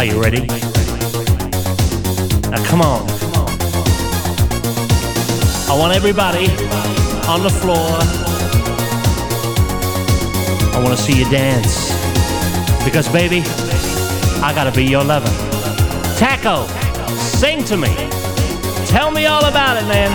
you ready? Now come on. I want everybody on the floor. I want to see you dance. Because baby, I gotta be your lover. Taco, sing to me. Tell me all about it, man.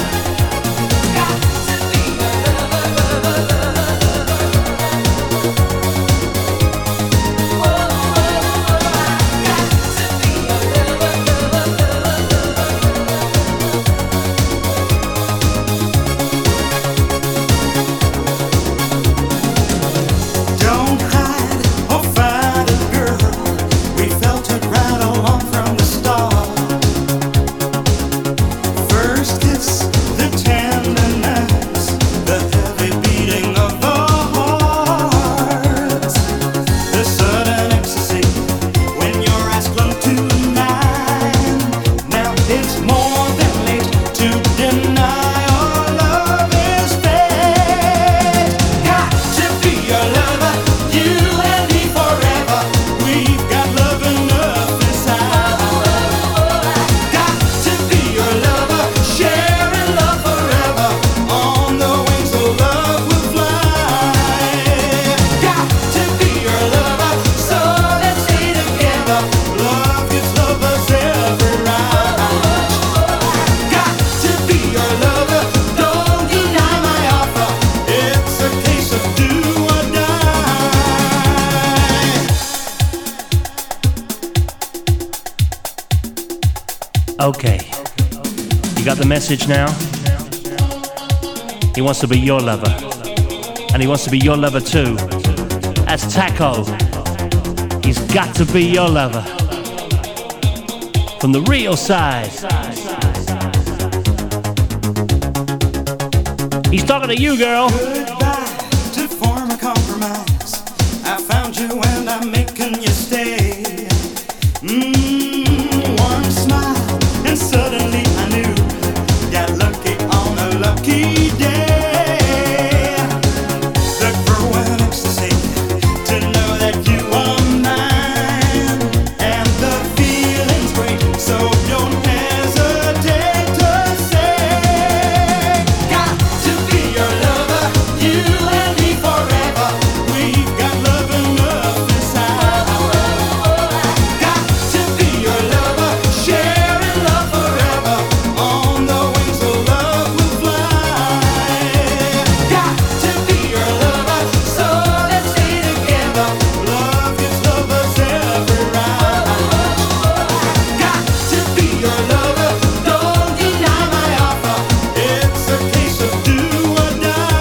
Okay, you got the message now? He wants to be your lover, and he wants to be your lover too. That's Taco. He's got to be your lover. From the real side. He's talking to you, girl. Goodbye to form a compromise. I found you and I'm making you stay. One smile and suddenly I knew. Got lucky on a lucky day. Look for an ecstasy to know that you are mine. And the feeling's great, so don't hesitate to say. Got to be your lover, you and me forever. We've got love enough inside. Got to be your lover, sharing love forever. On the wings of love we'll fly. Got to be your lover, so let's stay together. Love gives lovers every right. Got to be your lover, don't deny my offer. It's a case of do or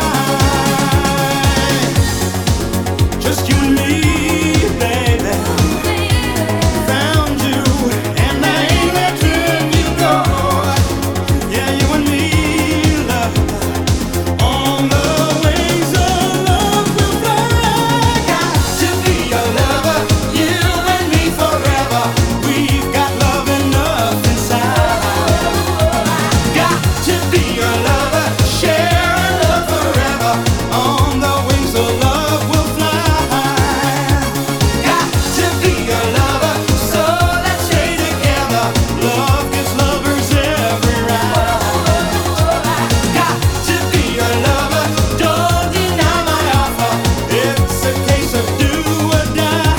die. Just you and me, baby. Found you, and I ain't letting you go. Yeah, you and me, love. On the wings of love we'll fly. Got to be your lover, you and me forever. We've got love enough inside. Got to be your lover, share love forever. On the wings of love we'll fly. Got to be your lover, so let's stay together. Love gives lovers every right. Got to be your lover, don't deny my offer. It's a case of do or die.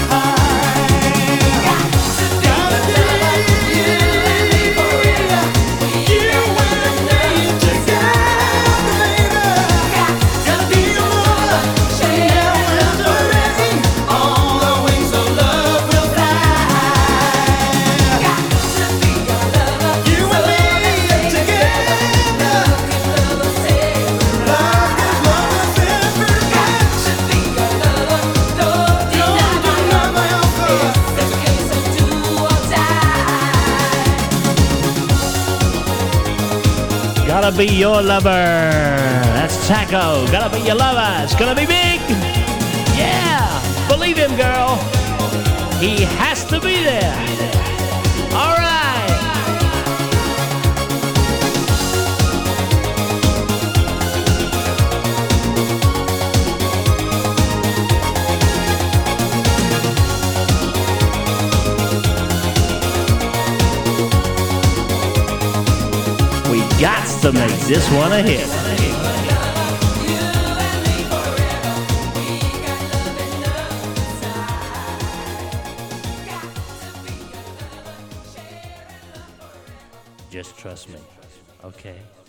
Gotta be you and me forever. You and me together, baby. Gotta be your lover, share love forever. On the wings of love we'll fly. Got to be your lover, you and me together. Love gives lovers every right. Got to be your lover, don't deny my offer. It's a case of do or die. Gotta be your lover. That's Taco. Gotta be your lover. It's gonna be big. Yeah. Believe him, girl. He has to be there. All right. to make this one a hit. Just trust me, okay?